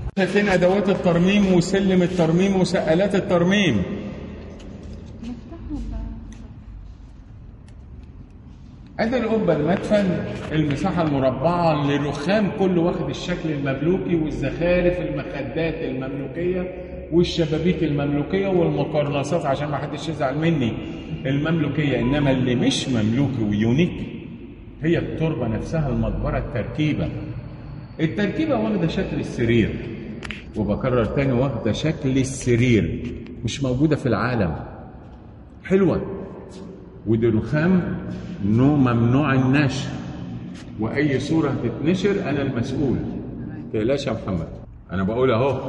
فين ادوات الترميم وسلم الترميم وسقالات الترميم؟ ادي القبه المدفن، المساحه المربعه للرخام كله واخد الشكل المملوكي، والزخارف المخدات المملوكيه والشبابيك المملوكيه والمقرنصات عشان ما حدش يزعل مني المملوكيه. انما اللي مش مملوكي ويونيك هي التربه نفسها، المقبره، التركيبه واخده شكل السرير، وبكرر تاني واخده شكل السرير، مش موجوده في العالم. حلوه. ودي رخام ممنوع النشر، واي صوره هتتنشر انا المسؤول. تقلقش يا محمد، انا بقول اهو.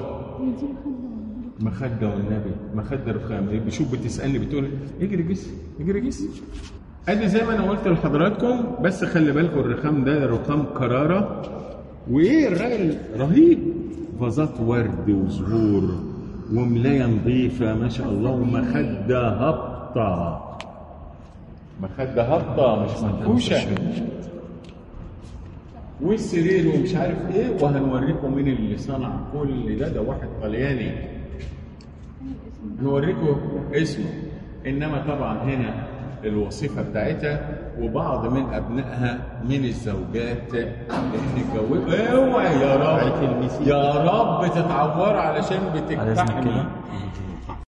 مخده والنبي، مخده رخام. بشوف بتسالني بتقول اجري جس اجري جس. ادي زي ما انا قلت لحضراتكم، بس خلي بالكم الرخام ده رخام قراره. وايه الراجل رهيب، فازات ورد وزهور وملايه نظيفه ما شاء الله، ومخده هابطه، مخده هابطه مش منفوشه، والسرير ومش عارف ايه. وهنوريكم مين اللي صنع كل ده. ده واحد طلياني، هنوريكم اسمه. انما طبعا هنا الوظيفه بتاعتها، وبعض من ابنائها من الزوجات اللي اتجوزوا. اوعى يا رب يا رب تتعوروا علشان بتكتحني.